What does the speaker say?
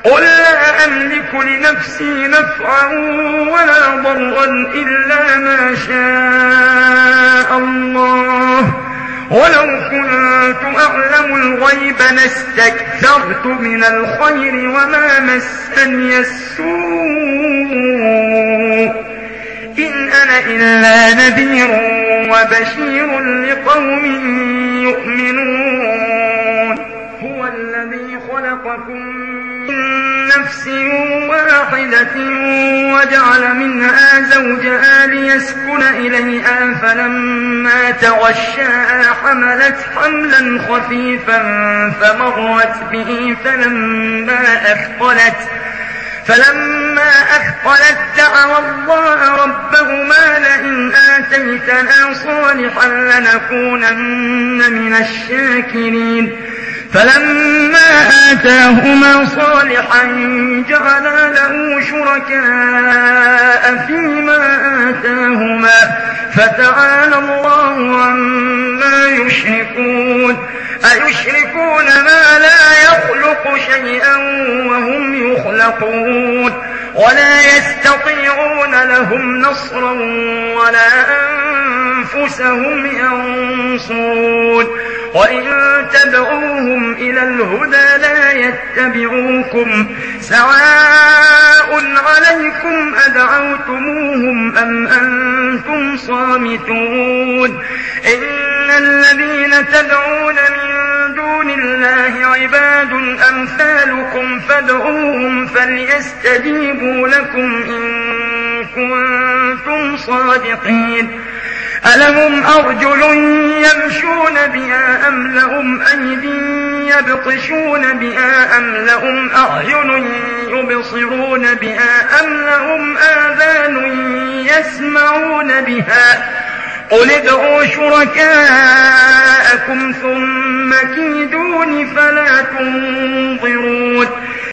قل لا أملك لنفسي نفعا ولا ضرا إلا ما شاء الله، ولو كنت أعلم الغيب لاستكثرت من الخير وما مسني السوء إن أنا إلا نذير وبشير لقوم يؤمنون. هو الذي خلقكم من نفس واحدة وجعل منها زوجها ليسكن إليها، فلما تغشاها حملت حملا خفيفا فمرت به، فلما أثقلت دعوا الله ربهما لئن آتيتنا صالحا لنكونن من الشاكرين. فلما آتاهما صالحا جعلا له شركاء فيما آتاهما فتعالى الله عما يشركون. أيشركون ما لا يخلق شيئا وهم يخلقون، ولا يستطيعون لهم نصرا ولا أنفسهم ينصرون. وإن تدعوهم إلى الهدى لا يتبعوكم، سواء عليكم أدعوتموهم أم أنتم صامتون. إن الذين تدعون من دون الله عباد أمثالكم فادعوهم فليستجيبوا لكم إن كنتم صادقين. ألهم أرجل يمشون بها أم لهم أيدي يبطشون بها أم لهم أعين يبصرون بها أم لهم آذان يسمعون بها؟ قل ادعوا شركاءكم ثم كيدون فلا تنظرون.